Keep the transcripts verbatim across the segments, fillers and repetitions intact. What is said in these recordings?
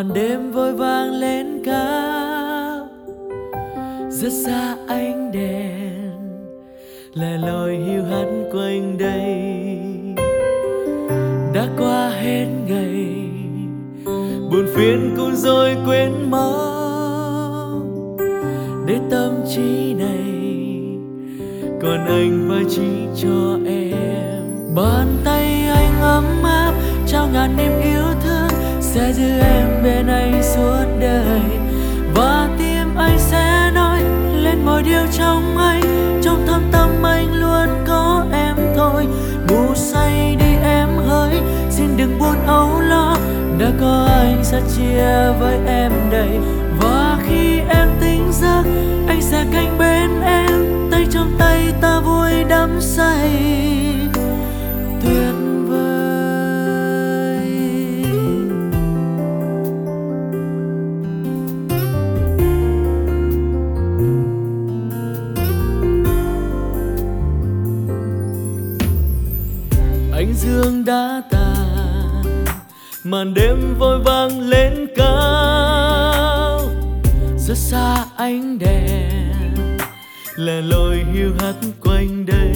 Màn đêm vội vàng lên cao, rất xa ánh đèn lẻ loi hiu hắt quanh đây. Đã qua hết ngày, buồn phiền cũng rồi quên mau. Để tâm trí này còn anh và chỉ cho em. Bàn tay anh ấm áp trao ngàn niềm yêu thương, sẽ giữ em bên anh suốt đời. Và tim anh sẽ nói lên mọi điều trong anh, trong thâm tâm anh luôn có em thôi. Ngủ say đi em hỡi, xin đừng buồn âu lo, đã có anh sẽ chia với em đầy. Và khi em tỉnh giấc, anh sẽ cạnh bên em, tay trong tay ta vui đắm say tuyệt vời. Ánh dương đã tàn, màn đêm vội vàng lên cao, rất xa ánh đèn lẻ loi hiu hắt quanh đây.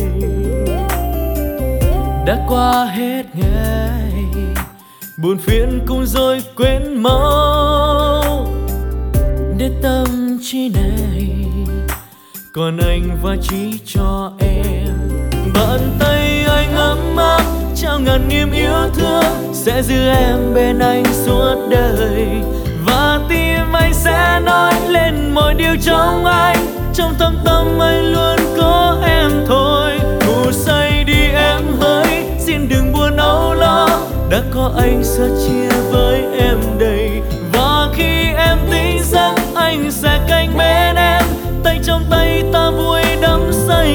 Đã qua hết ngày, buồn phiền cũng rồi quên mau. Để tâm trí này còn anh và chỉ cho em. Bàn tay anh ấm áp trao ngàn niềm yêu thương, sẽ giữ em bên anh suốt đời. Và tim anh sẽ nói lên mọi điều trong anh, trong thâm tâm anh luôn có em thôi. Ngủ say đi em hỡi, xin đừng buồn âu lo, đã có anh sẽ chia với em đầy. Và khi em tỉnh giấc, anh sẽ cạnh bên em, tay trong tay ta vui đắm say.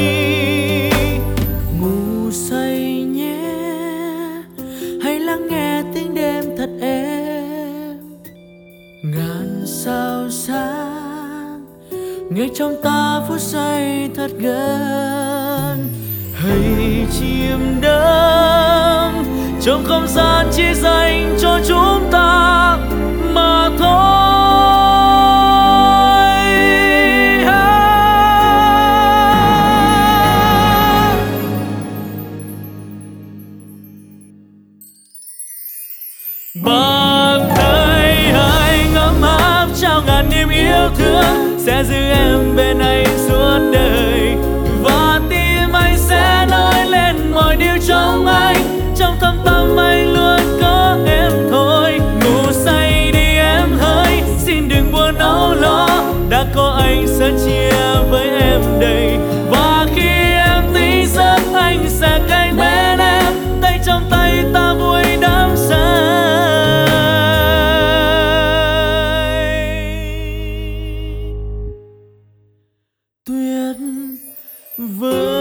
Ngủ say nhé, hãy lắng nghe tiếng đêm thật êm. Ngàn sao sáng ngay trong ta phút giây thật gần. Hãy chìm đắm trong không gian chỉ dành cho chúng ta mà thôi. Bàn tay anh ấm áp trao ngàn niềm yêu thương, sẽ giữ em bên anh suốt đời. Và tim anh sẽ nói lên mọi điều trong anh, trong thâm tâm anh luôn có em thôi. Ngủ say đi em hỡi, xin đừng buồn âu lo, đã có anh sẽ chia với em đầy. Và khi em tỉnh giấc, anh sẽ cạnh bên em, tay trong tay ta vui đắm say tuyệt vời.